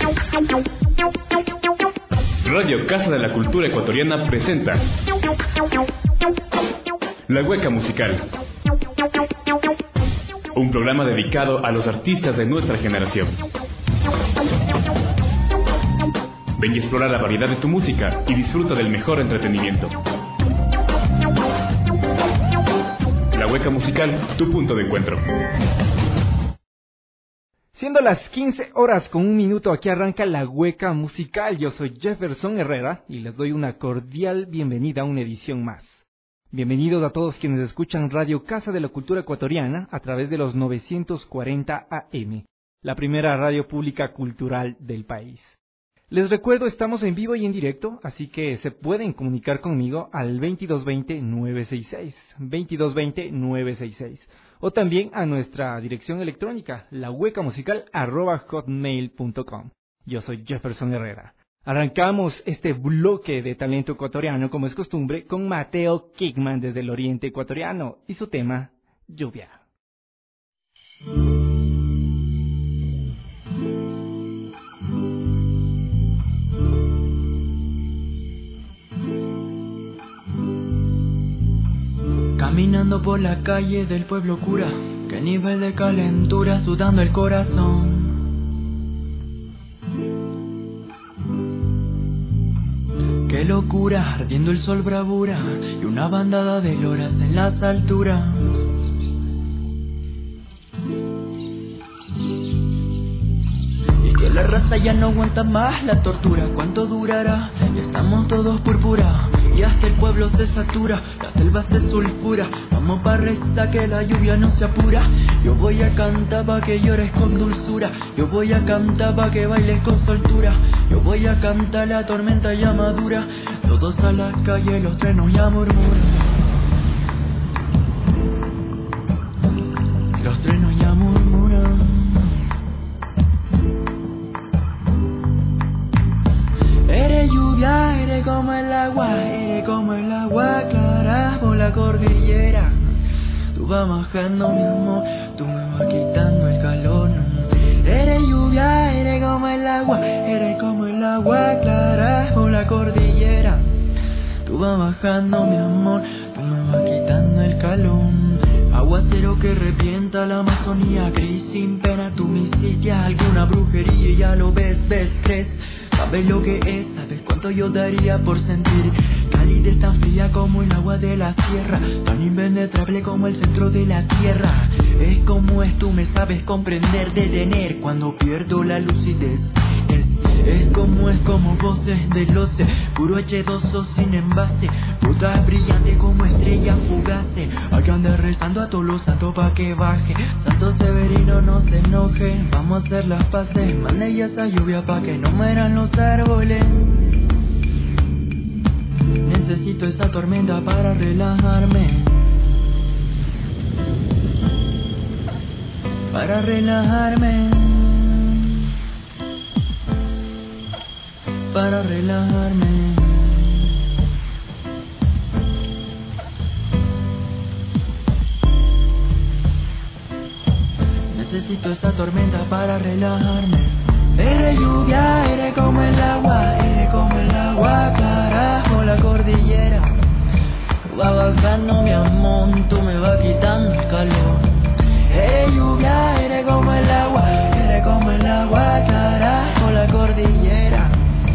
Radio Casa de la Cultura Ecuatoriana presenta La Hueca Musical, un programa dedicado a los artistas de nuestra generación. Ven y explora la variedad de tu música y disfruta del mejor entretenimiento. La Hueca Musical, tu punto de encuentro. Siendo las 15 horas con un minuto, aquí arranca La Hueca Musical. Yo soy Jefferson Herrera y les doy una cordial bienvenida a una edición más. Bienvenidos a todos quienes escuchan Radio Casa de la Cultura Ecuatoriana a través de los 940 AM, la primera radio pública cultural del país. Les recuerdo, estamos en vivo y en directo, así que se pueden comunicar conmigo al 2220-966, 2220-966, o también a nuestra dirección electrónica, lahuecamusical@hotmail.com. Yo soy Jefferson Herrera. Arrancamos este bloque de talento ecuatoriano, como es costumbre, con Mateo Kickman desde el oriente ecuatoriano y su tema, Lluvia. Caminando por la calle del pueblo cura, qué nivel de calentura, sudando el corazón. Qué locura, ardiendo el sol bravura, y una bandada de loras en las alturas. Y que la raza ya no aguanta más la tortura, ¿cuánto durará? Ya estamos todos púrpura, y hasta el pueblo se satura, la selva se sulfura. Vamos pa' rezar que la lluvia no se apura. Yo voy a cantar pa' que llores con dulzura. Yo voy a cantar pa' que bailes con soltura. Yo voy a cantar la tormenta ya madura. Todos a la calle, los trenos ya murmuran. Los trenos ya murmuran. Eres lluvia, eres como el agua, eres como el agua clara por la cordillera. Tú vas bajando mi amor, tú me vas quitando el calor. Eres lluvia, eres como el agua clara por la cordillera. Tú vas bajando mi amor, tú me vas quitando el calor. Aguacero que revienta la Amazonía, gris sin pena, tú me hiciste alguna brujería y ya lo ves, crees. Sabes lo que es, sabes cuánto yo daría por sentir calidez tan fría como el agua de la sierra, tan impenetrable como el centro de la tierra. Es como es, tú me sabes comprender, detener cuando pierdo la lucidez. Es como voces del oce, puro H2O sin envase, frutas brillantes como estrellas fugaces. Hay que andar rezando a todos los santos pa' que baje. Santo Severino no se enoje, vamos a hacer las paces. Mande ya esa lluvia pa' que no mueran los árboles. Necesito esa tormenta para relajarme. Para relajarme. Para relajarme. Necesito esa tormenta para relajarme. Eres lluvia, eres como el agua clara por la cordillera. Tú vas bajando mi amor, tú me vas quitando el calor. Eres lluvia, eres como el agua clara por la cordillera.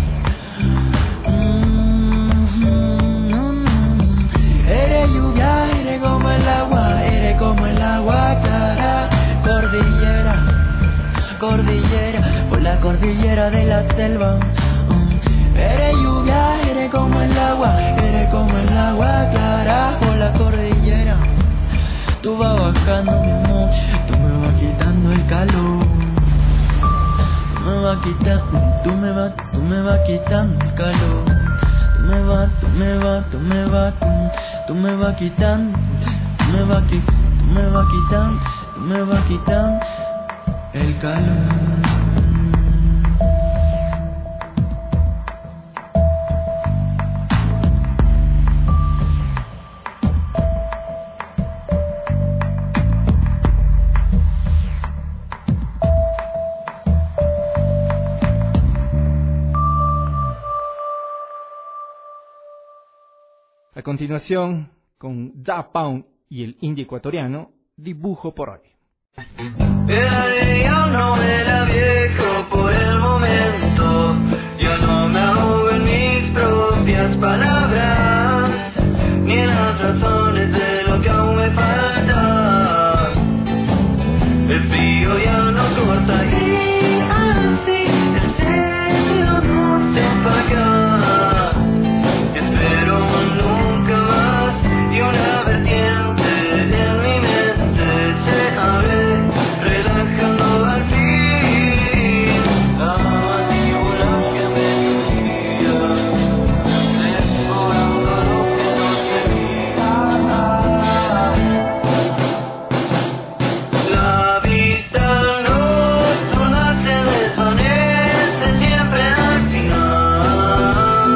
Eres lluvia, eres como el agua clara, cordillera, por la cordillera de la selva. Eres lluvia, eres como el agua clara, por la cordillera. Tú vas bajando mi amor, tú me vas quitando el calor. Tú me vas quitando el calor. Tú me vas quitando el calor. A continuación, con Da Pound y el indie ecuatoriano, Dibujo por hoy. Ya no era viejo por el momento, yo no me ahogo en mis propias palabras, ni en las razones de lo que aún me falta. El frío ya no corta y así el cielo no se apaga. Espero nunca más y una vertiente en mi mente se abre, relajando al fin la mandíbula que me dolía, explorando lo que no se mira. La vista nocturna se desvanece siempre al final.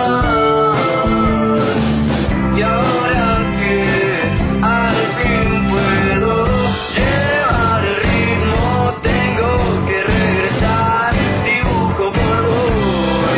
Y ahora que al fin puedo llevar el ritmo, tengo que regresar, dibujo por hoy.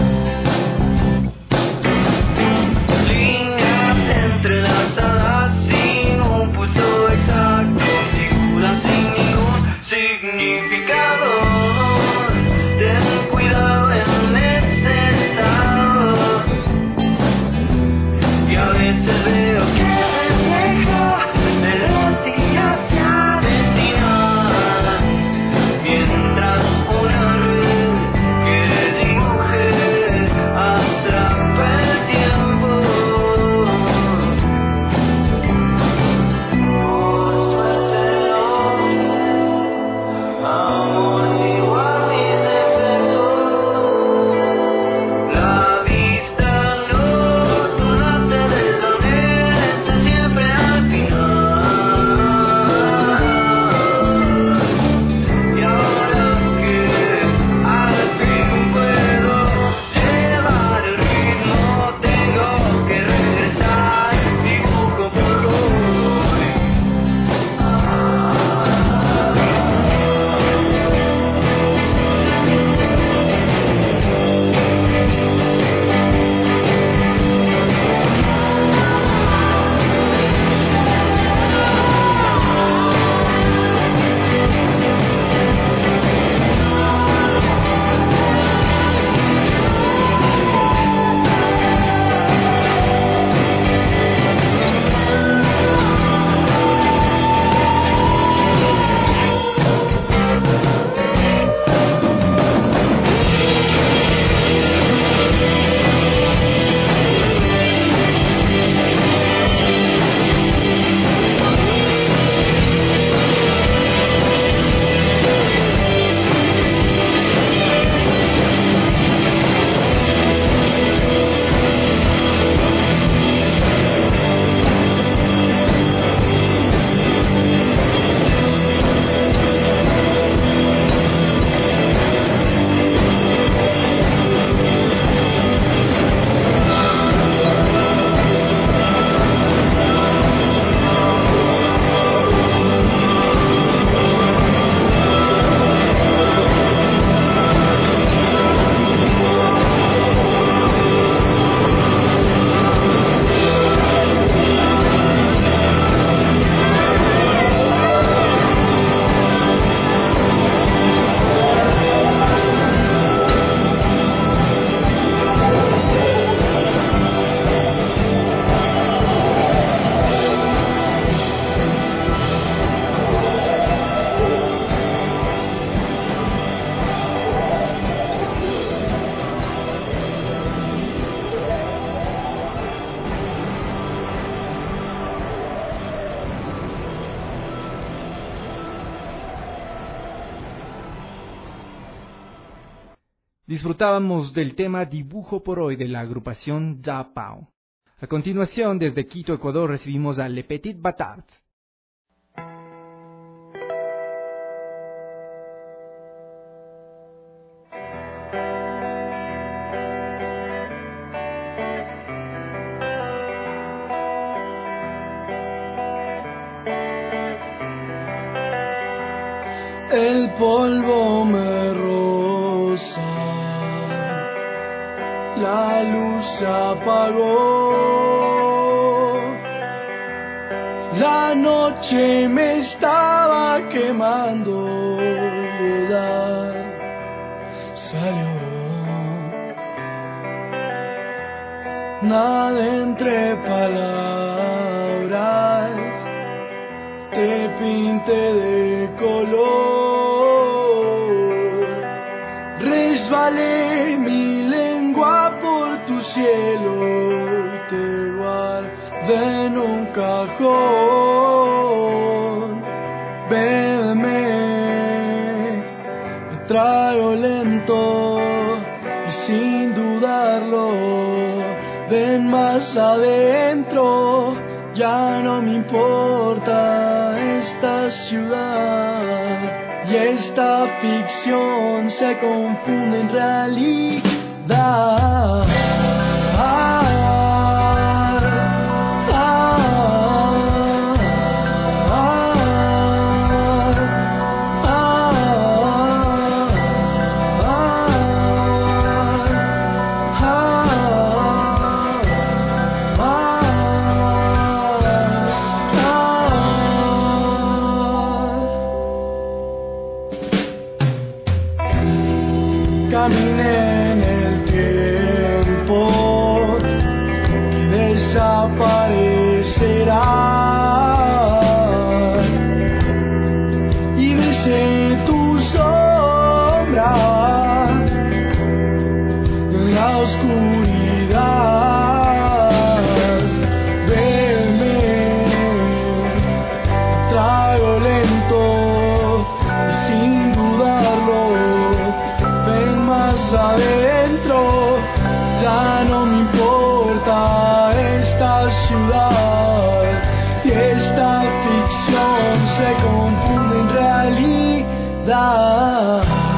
Líneas entrelazadas sin un pulso exacto, figuras sin ningún significado. Ten cuidado en este estado. Y a veces veo que reflejo de los días se avecinan, mientras una red que dibuje atrapa el tiempo. Por suerte no amortigua mis defectos. La vista nocturna se desvanece siempre al final. Y ahora que al fin puedo llevar el ritmo, tengo que regresar, dibujo por hoy. Disfrutábamos del tema Dibujo por hoy de la agrupación Da Pound. A continuación, desde Quito, Ecuador, recibimos a Le Petit Batards. El polvo me roza, la luz se apagó. La noche me estaba quemando, salió nada entre palabras, te pinté de color, resbalé mi lengua por tu cielo y te guardé en un cajón. Véeme, me traigo lento y sin dudarlo, ven más adentro, ya no me importa esta ciudad y esta ficción se confunde en realidad. Caminé en el tiempo que desaparecerá y besé tu sombra en la oscuridad. Venme, traigo lento y sin dudarlo, adentro, ya no me importa esta ciudad y esta ficción se confunde en realidad.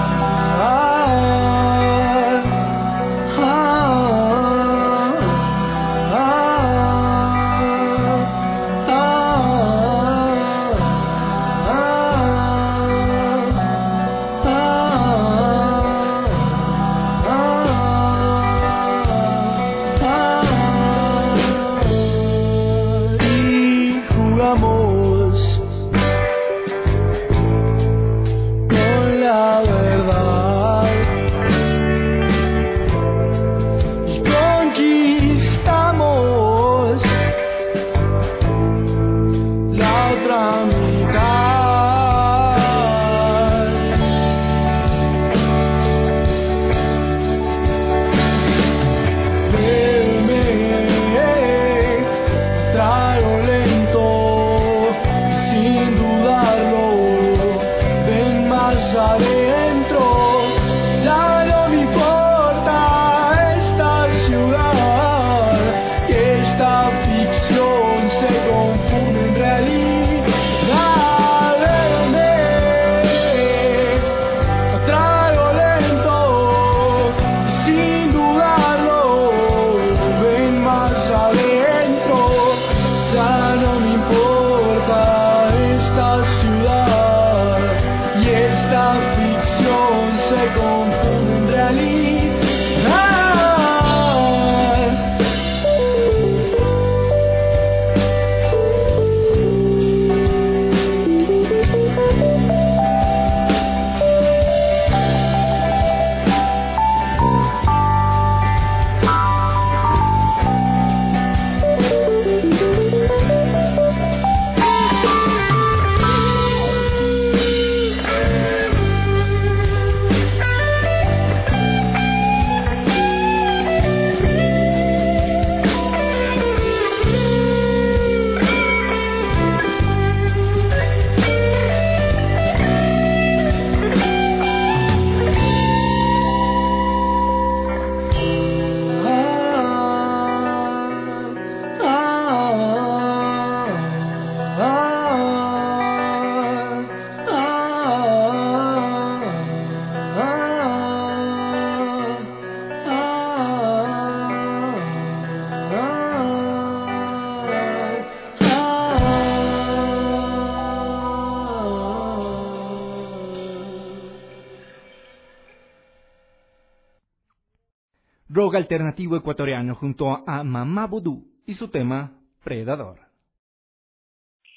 Rock alternativo ecuatoriano junto a Mamá Vudú y su tema Predador.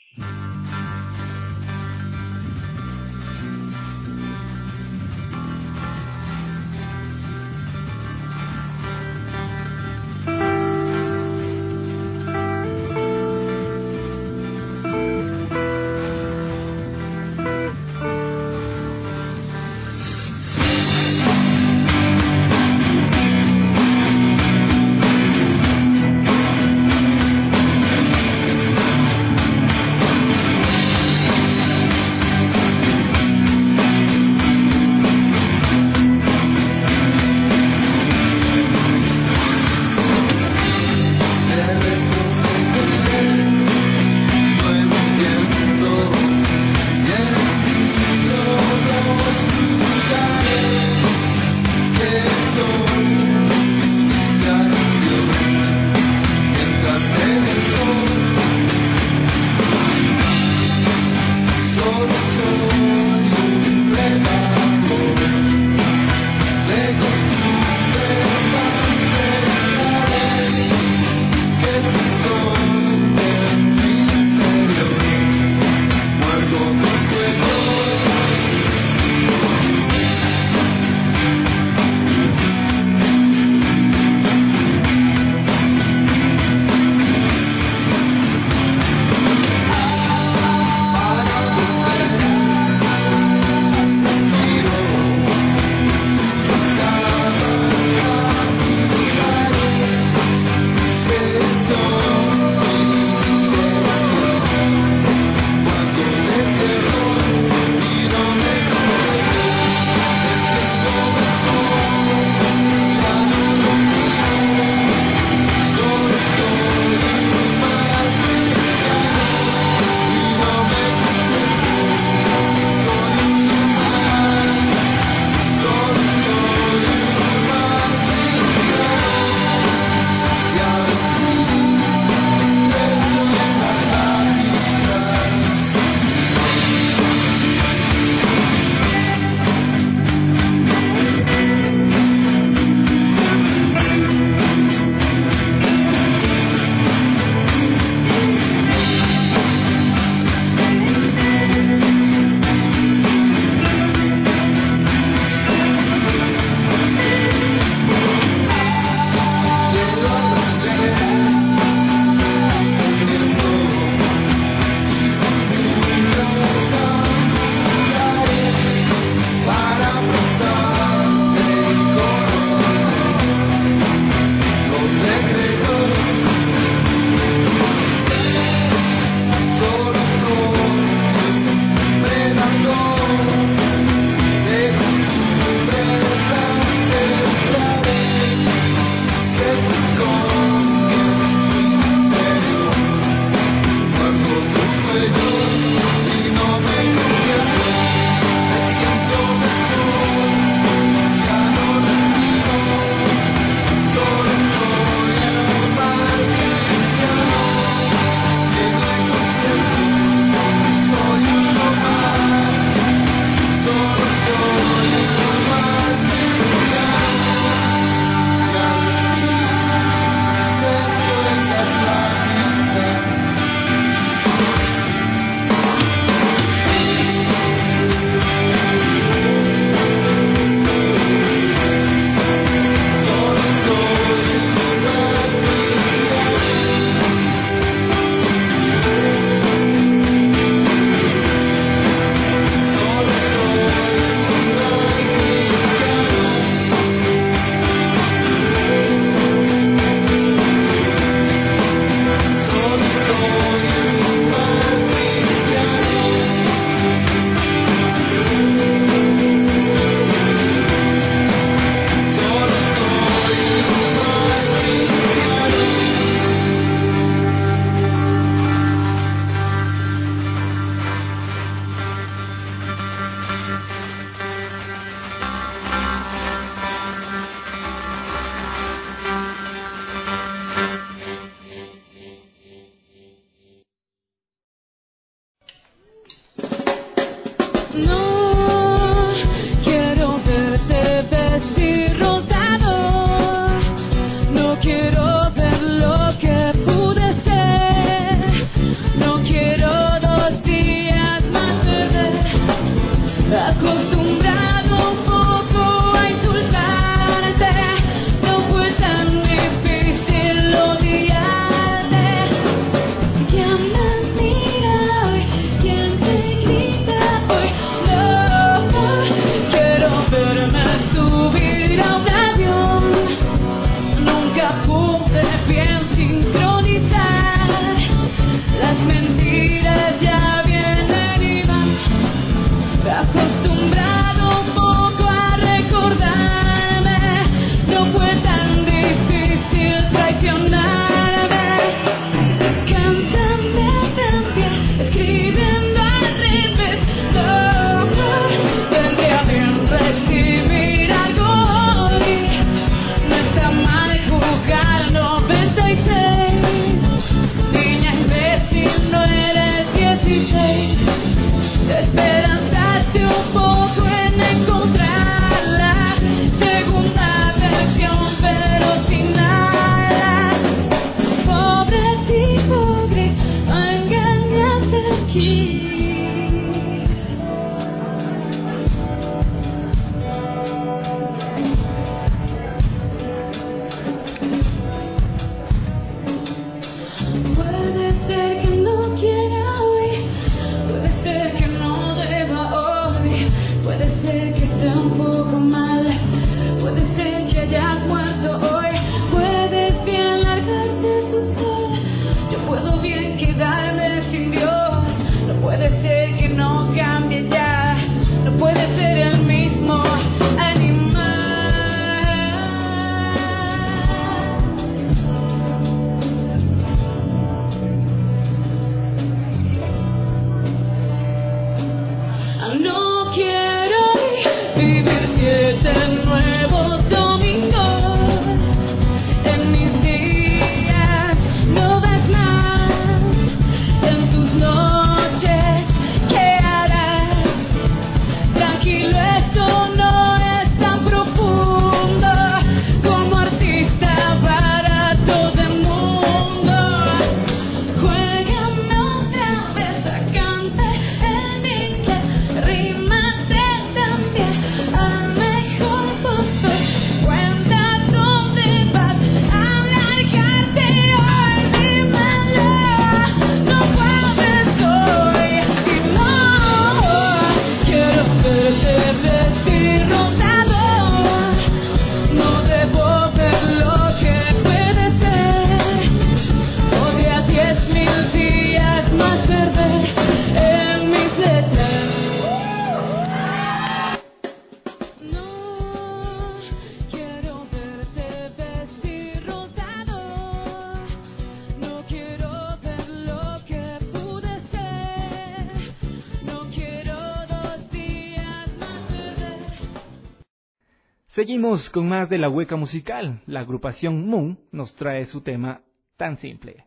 Seguimos con más de la Hueca Musical. La agrupación Moon nos trae su tema Tan Simple.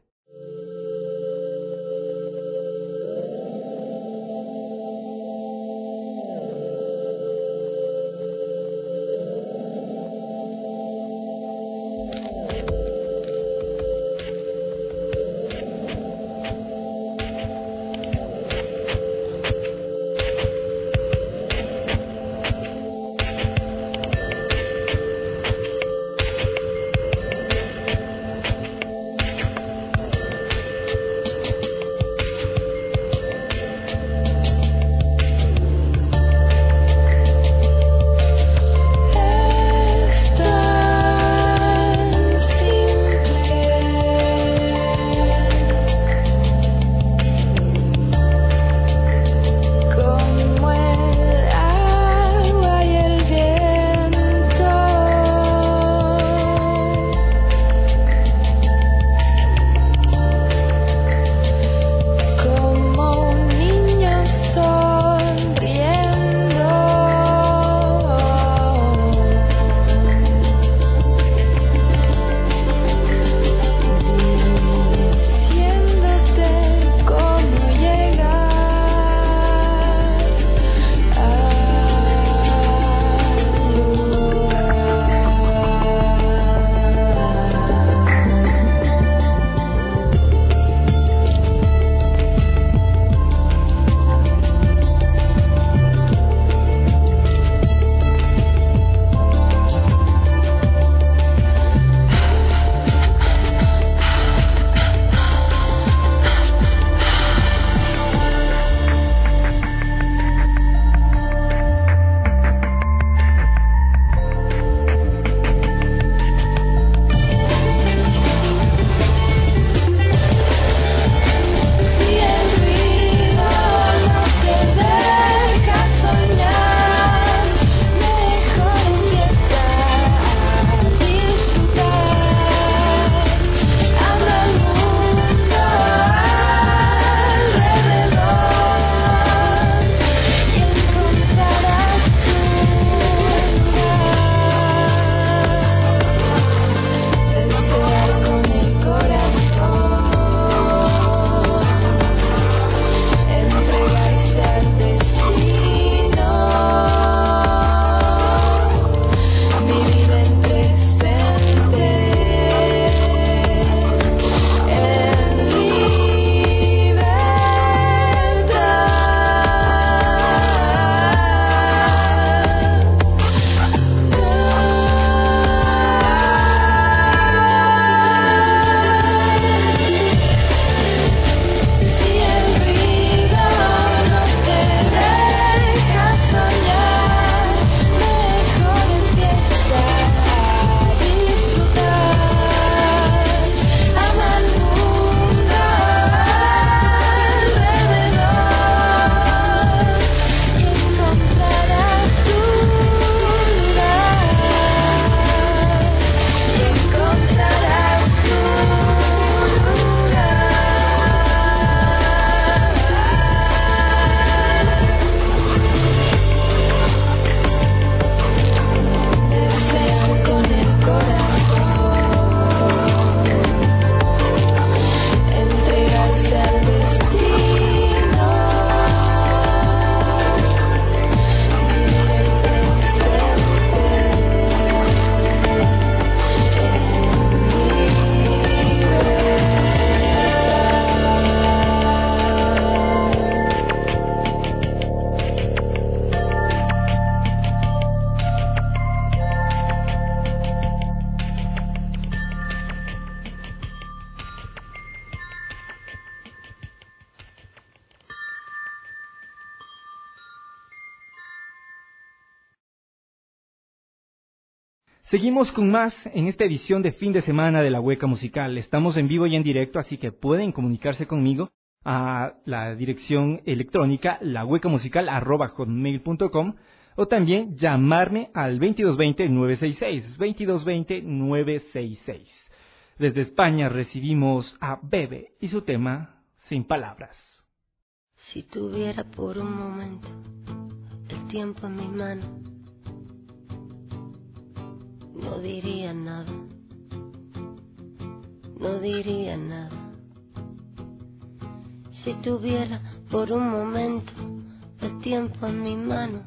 Seguimos con más en esta edición de fin de semana de La Hueca Musical. Estamos en vivo y en directo, así que pueden comunicarse conmigo a la dirección electrónica lahuecamusical@hotmail.com o también llamarme al 2220-966, 2220-966. Desde España recibimos a Bebe y su tema Sin Palabras. Si tuviera por un momento el tiempo en mi mano, no diría nada, no diría nada. Si tuviera por un momento el tiempo en mi mano,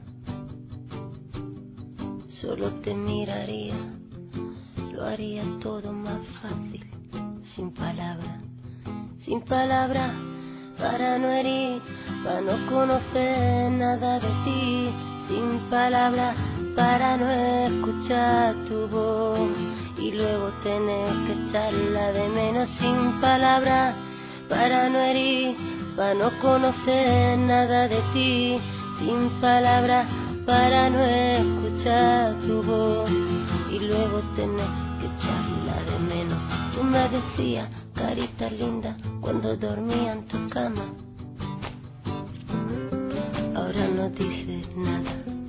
solo te miraría, lo haría todo más fácil, sin palabras, sin palabras, para no herir, para no conocer nada de ti, sin palabras, para no escuchar tu voz y luego tener que echarla de menos, sin palabras, para no herir, para no conocer nada de ti, sin palabras, para no escuchar tu voz y luego tener que echarla de menos. Tú me decías, carita linda, cuando dormía en tu cama. Ahora no dices nada,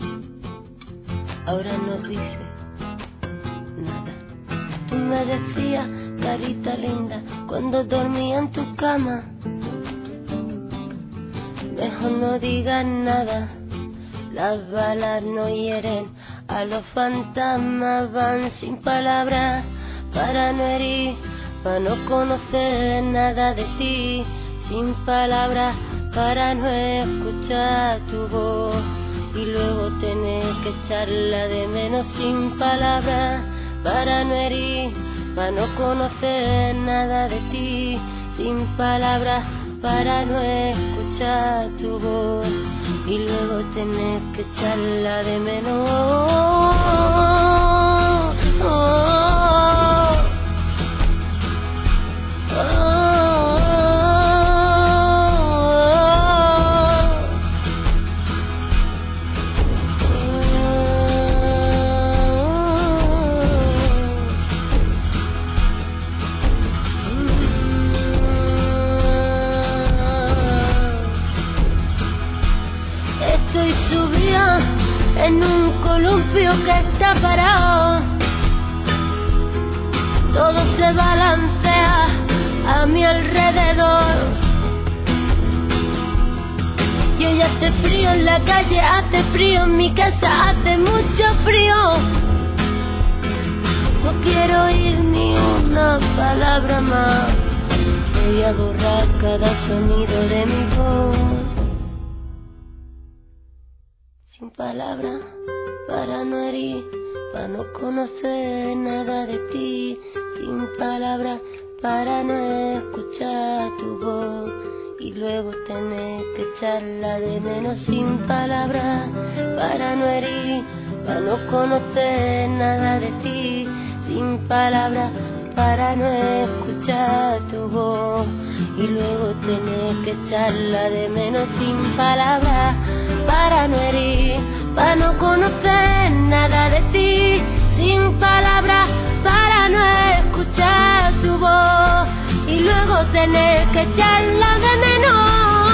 ahora no dices nada. Tú me decías, carita linda, cuando dormía en tu cama. Mejor no digas nada, las balas no hieren, a los fantasmas van, sin palabras, para no herir, para no conocer nada de ti, sin palabras, para no escuchar tu voz y luego tener que echarla de menos, sin palabras, para no herir, para no conocer nada de ti, sin palabras, para no escuchar tu voz y luego tener que echarla de menos. Estoy subida en un columpio que está parado, todo se balancea a mi alrededor. Y hoy hace frío en la calle, hace frío en mi casa, hace mucho frío. No quiero oír ni una palabra más, voy a borrar cada sonido de mi voz. Sin palabras, para no herir, para no conocer nada de ti, sin palabras, para no escuchar tu voz y luego tener que echarla de menos, sin palabras, para no herir, para no conocer nada de ti, sin palabras, para no escuchar tu voz y luego tener que echarla de menos, sin palabras, para no herir, para no conocer nada de ti, sin palabras, para no escuchar tu voz y luego tener que echarla de menos.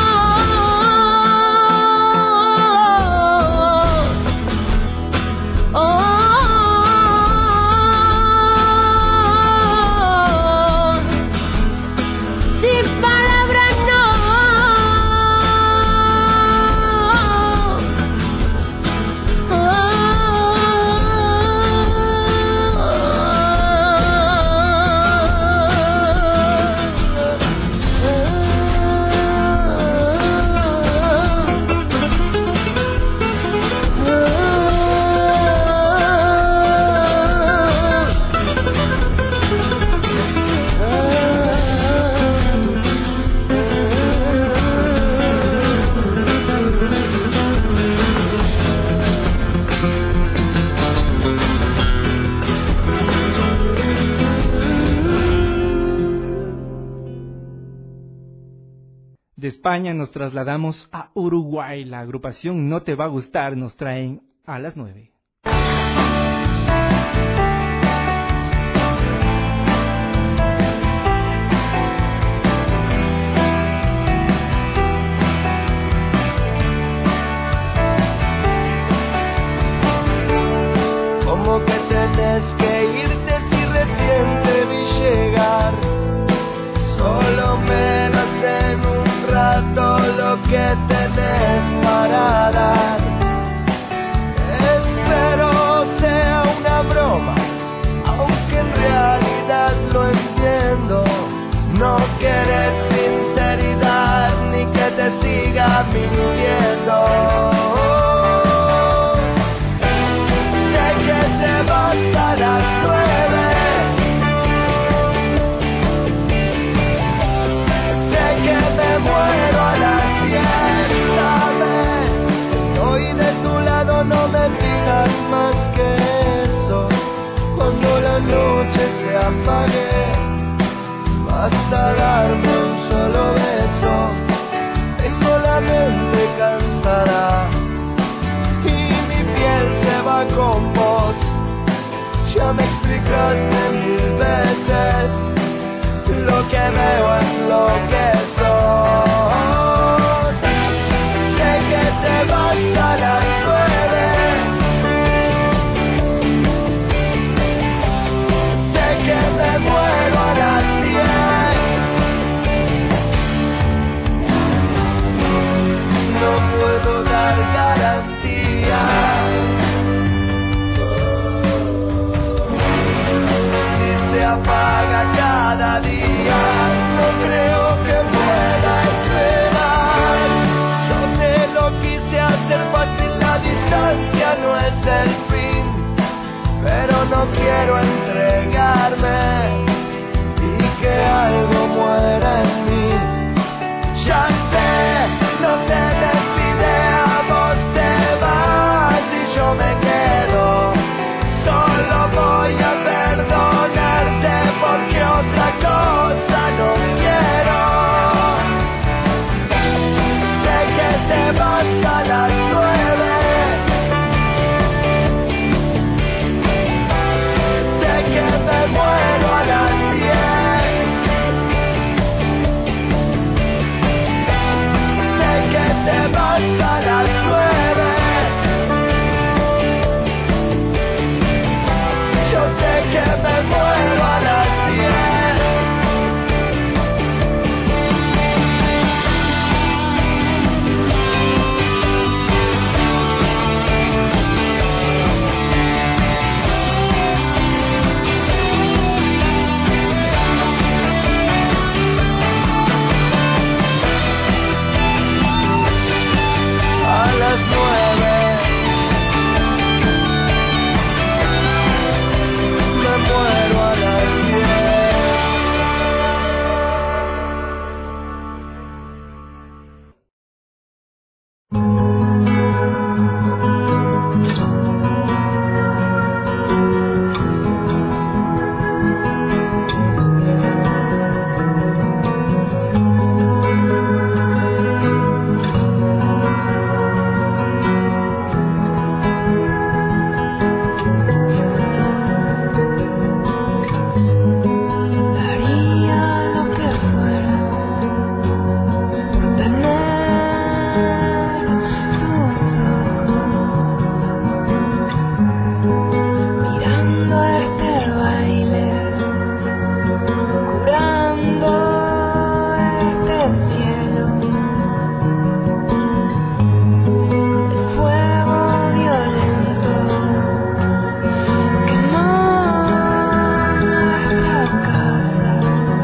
De España nos trasladamos a Uruguay. La agrupación No Te Va a Gustar nos traen a las 9. ¿Cómo que tenés que irte si recién te vi llegar? Solo me das en un rato lo que tenés para dar. Espero sea una broma estaría mintiendo. Sé que te vas a las 9. Sé que me muero a las 10. ¿Sabes? Estoy de tu lado, no me pidas más que eso. Cuando la noche se apague, basta darme un solo beso. Tengo la mente cansada y mi piel se va con vos. Ya me explicaste 1000 veces lo que veo es lo que sos. Sé que te vas a las 9. Sé que me muero a las 10. No puedo dar garantía. Si se apaga cada día, no creo que pueda esperar. Yo te lo quise hacer fácil, la distancia no es el fin, pero no quiero entregarme y que algo muera en mí. Ya sé, no te decide, a vos te vas y yo me quedo. Solo voy a perdonarte porque otra cosa no quiero. Sé que te vas a las 9. Sé que me muero a las 10. Sé que te vas a las 9. Yo sé que me muero a las 10. A las 9. Me muero a las 10. Haría lo que fuera por tener tus ojos mirando este baile, curando este cielo. El fuego violento quemó nuestra casa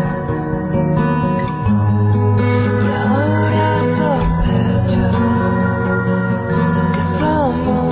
y ahora sospecho que somos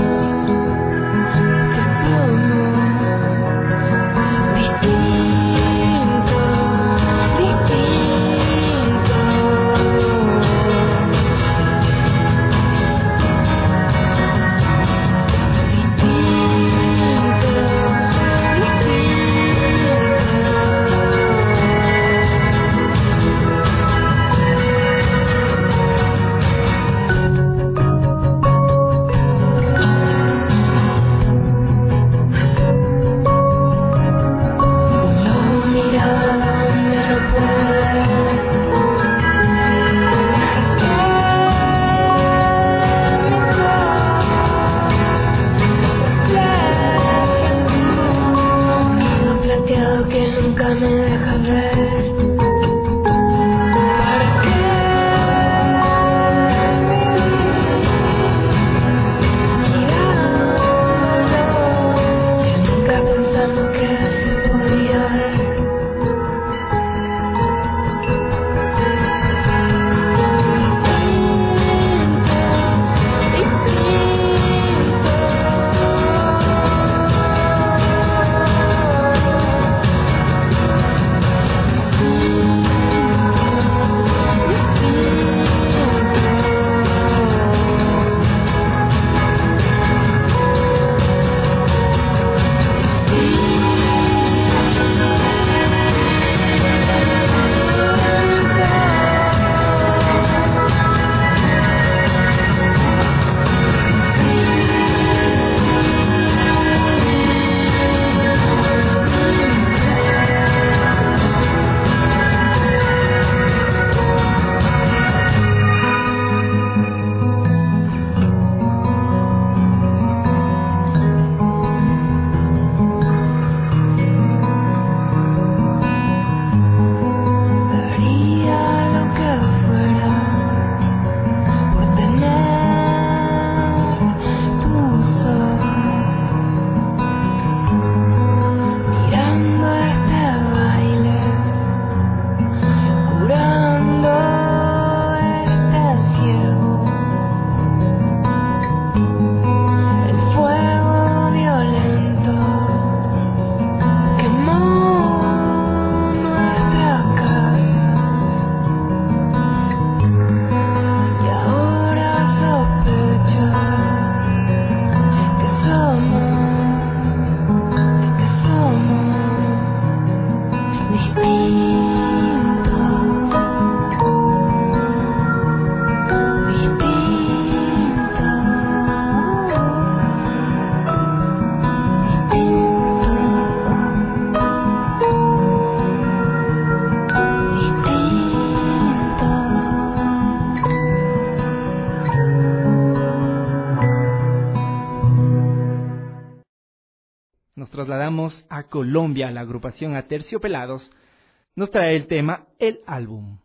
Nos trasladamos a Colombia. La agrupación Aterciopelados nos trae el tema El Álbum.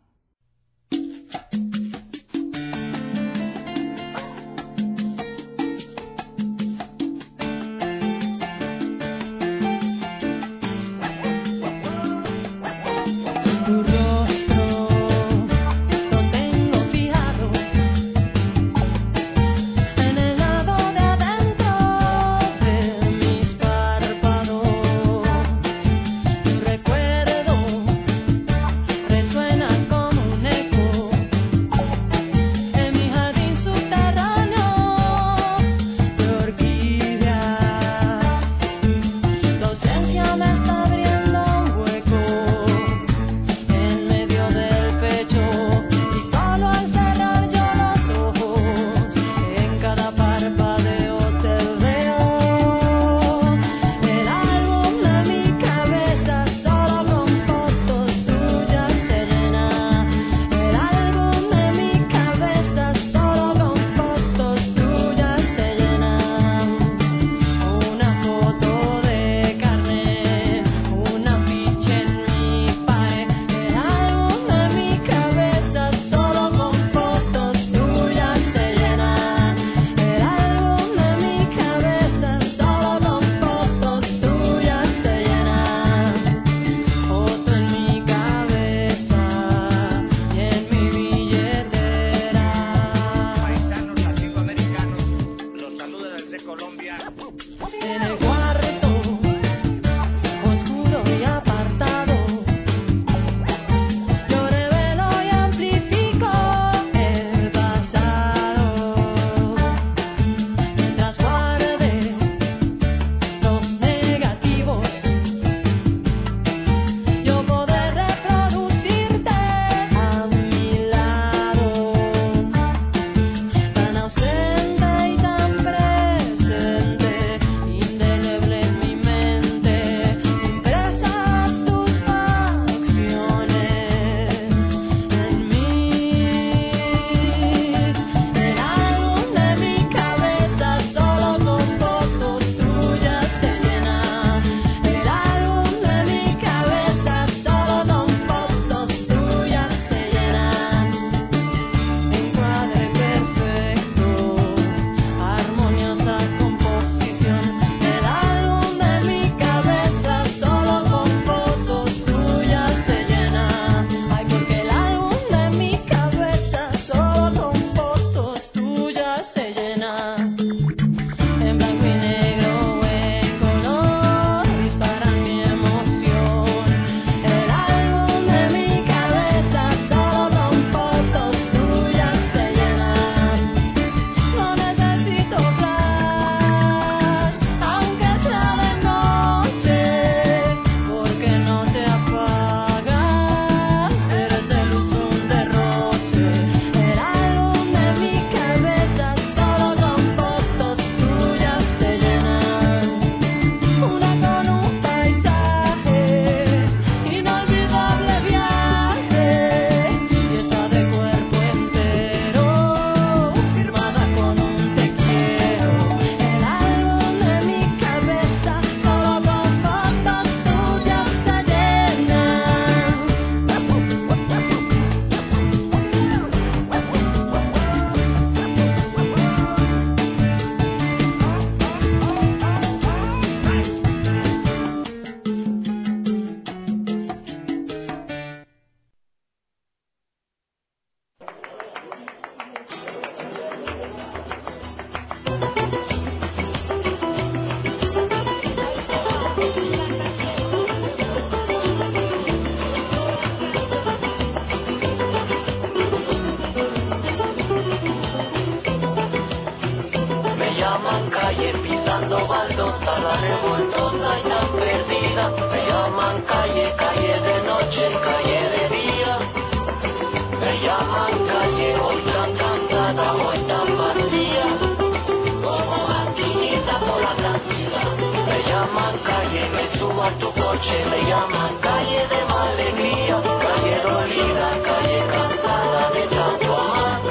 subo a tu coche, me llaman calle de alegría, calle dolida, calle cansada de tanto amar.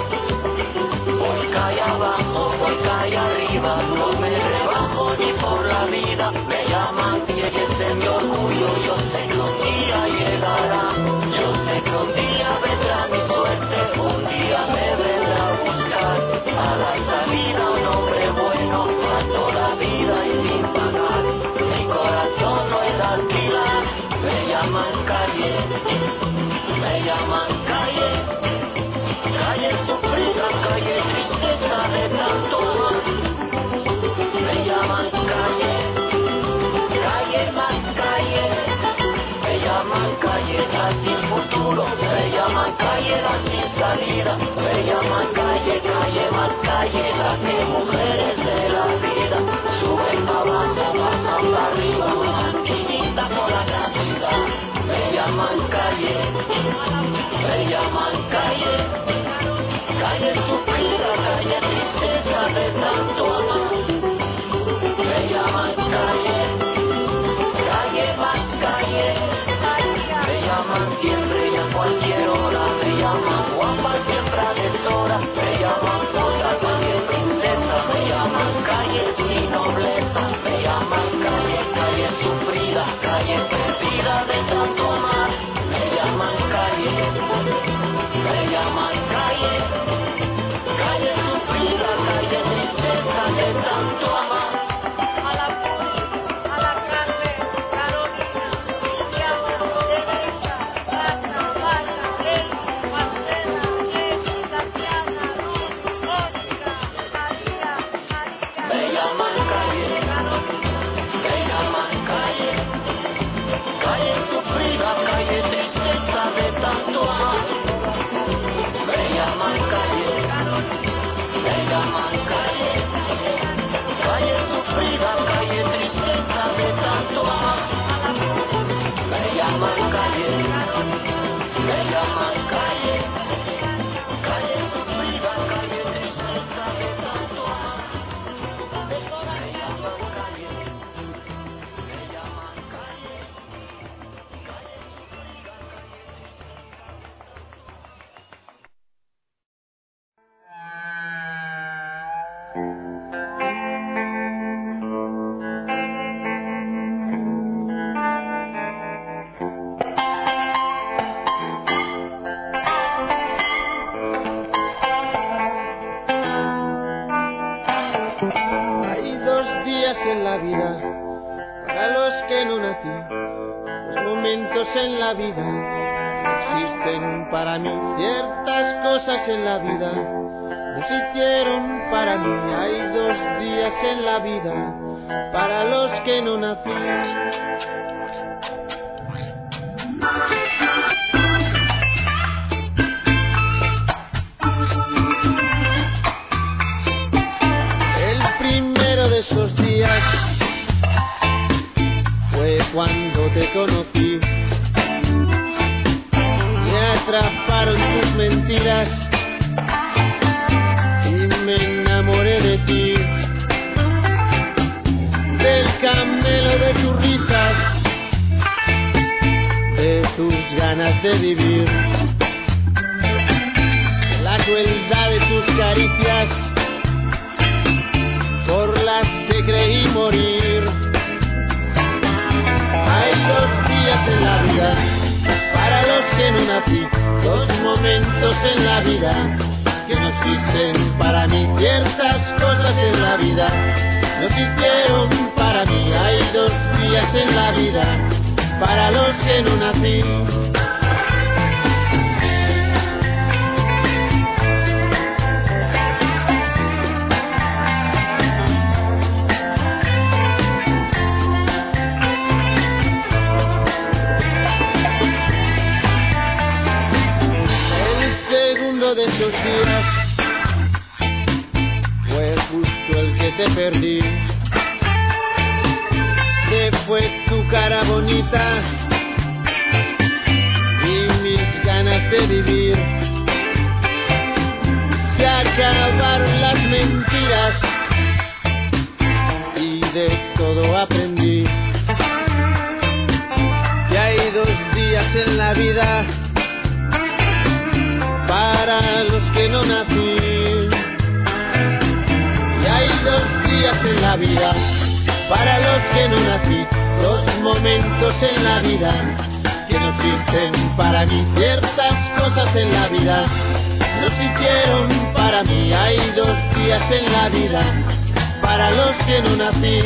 Voy calle abajo, voy calle arriba, no me rebajo ni por la vida, me llaman llaman y ese es mi orgullo. Yo sé que un día llegará, yo sé que un día vendrá mi suerte, un día me vendrá a buscar a la salida un hombre bueno para toda vida y sin pagar. Mi corazón no es de alquilar, me llaman calle, me llaman calle, calle sufrida, calle tristeza de tanto amar. Me llaman calle, calle más calle, me llaman calle la sin futuro, me llaman calle la sin salida, me llaman calle, calle más calle, las que mujeres de la vida suben para abajo, bajan para arriba, niñita por la gran ciudad. Me llaman calle, me llaman calle, calle sufrida, calle tristeza de tanto amar. Me llaman calle, calle más calle, me llaman siempre y a cualquier hora, me llaman guapa siempre a deshora, me llaman potra cualquier princesa, me llaman calle sin nobleza, me llaman calle, calle sufrida, calle perdida de tanto amar. Me llaman calle, me llaman calle, calle sufrida, calle tristeza de tanto amar. En la vida, para los que no nací, los momentos en la vida no existen para mí. Ciertas cosas en la vida no se hicieron para mí. Hay 2 días en la vida para los que no nací. Esos días fue cuando te conocí, me atraparon tus mentiras y me enamoré de ti, del camelo de tus risas, de tus ganas de vivir, la crueldad de tus caricias, por las que creí morir. Hay 2 días en la vida para los que no nací, 2 momentos en la vida que no existen para mí. Ciertas cosas en la vida no se hicieron para mí. Hay 2 días en la vida para los que no nací. De esos días fue justo el que te perdí, se fue tu cara bonita y mis ganas de vivir, se acabaron las mentiras y de todo aprendí. Y hay 2 días en la vida para los que no nací, y hay 2 días en la vida para los que no nací, momentos en la vida que no sirven para mí. Ciertas cosas en la vida no sirvieron para mí. Hay 2 días en la vida para los que no nací.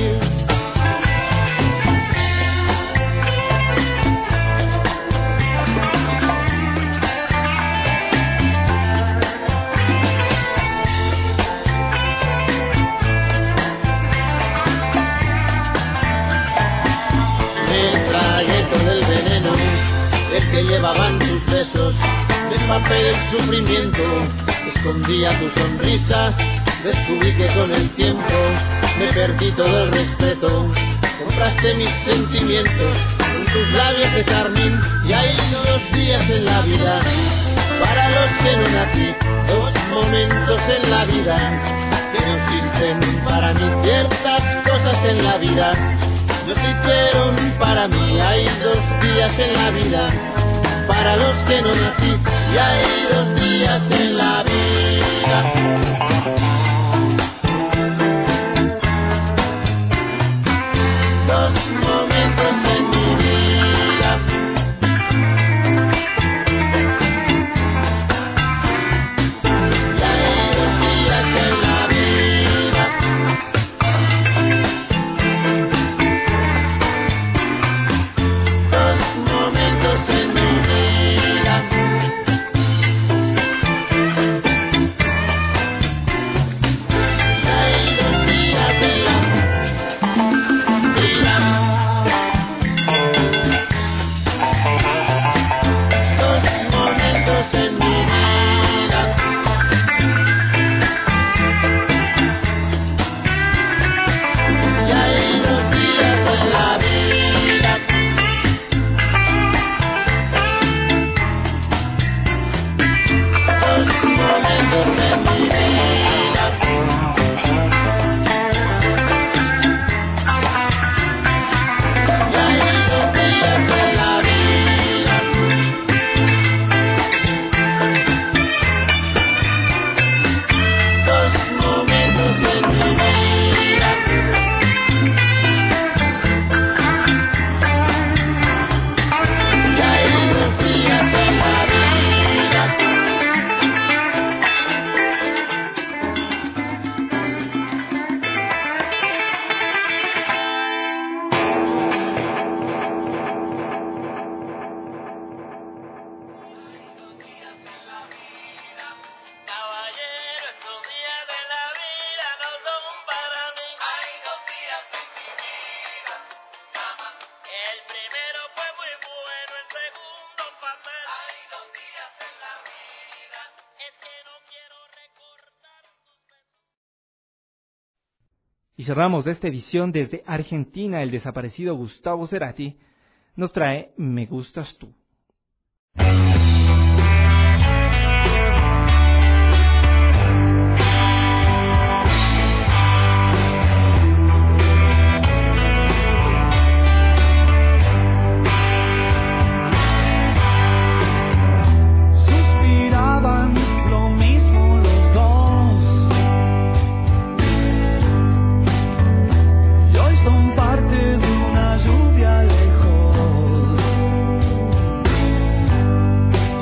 Que llevaban tus besos, despapé el sufrimiento, escondía tu sonrisa, descubrí que con el tiempo me perdí todo el respeto, compraste mis sentimientos con tus labios de carmín. Y hay 2 días en la vida para los que no nací, 2 momentos en la vida que no sirven para mí. Ciertas cosas en la vida no sirvieron para mí. Hay 2 días en la vida para los que no nací, y hay 2 días en la vida. 2 momentos en mi vida. Y hay 2 días en la vida. 2 momentos en mi vida. Y cerramos esta edición desde Argentina. El desaparecido Gustavo Cerati nos trae Me Gustas Tú. Parte de una lluvia lejos.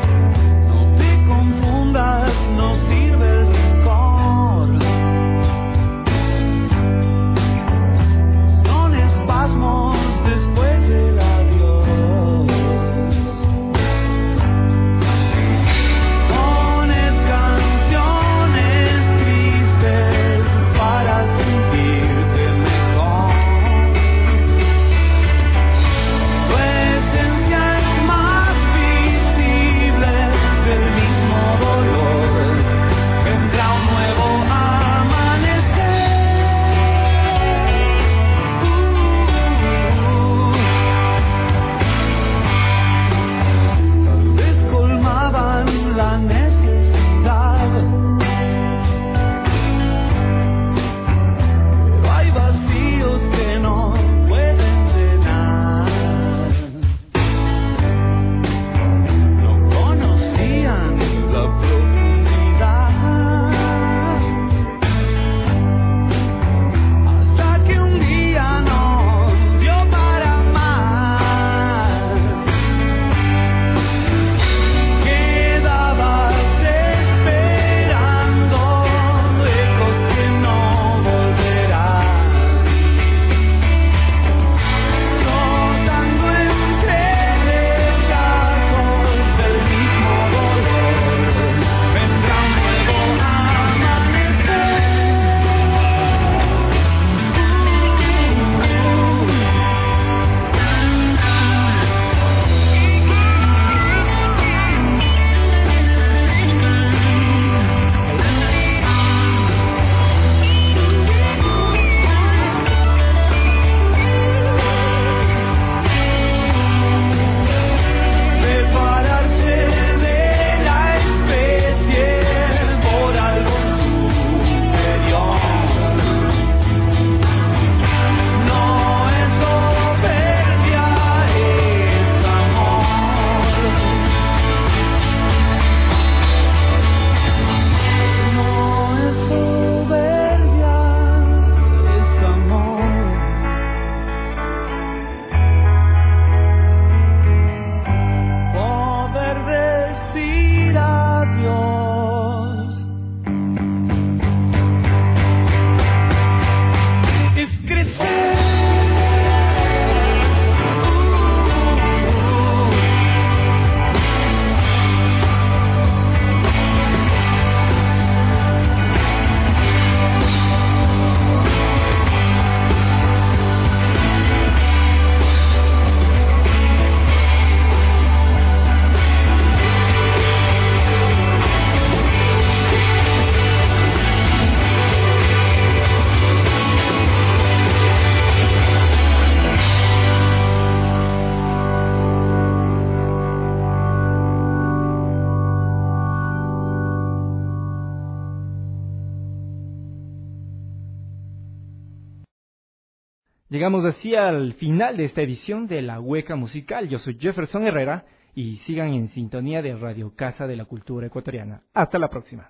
llegamos así al final de esta edición de La Hueca Musical. Yo soy Jefferson Herrera y sigan en sintonía de Radio Casa de la Cultura Ecuatoriana. Hasta la próxima.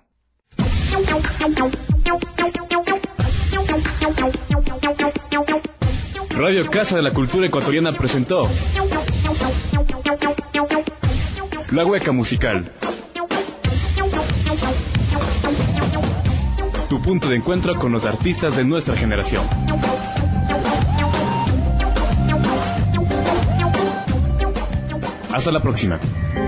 Radio Casa de la Cultura Ecuatoriana presentó La Hueca Musical. Tu punto de encuentro con los artistas de nuestra generación. Hasta la próxima.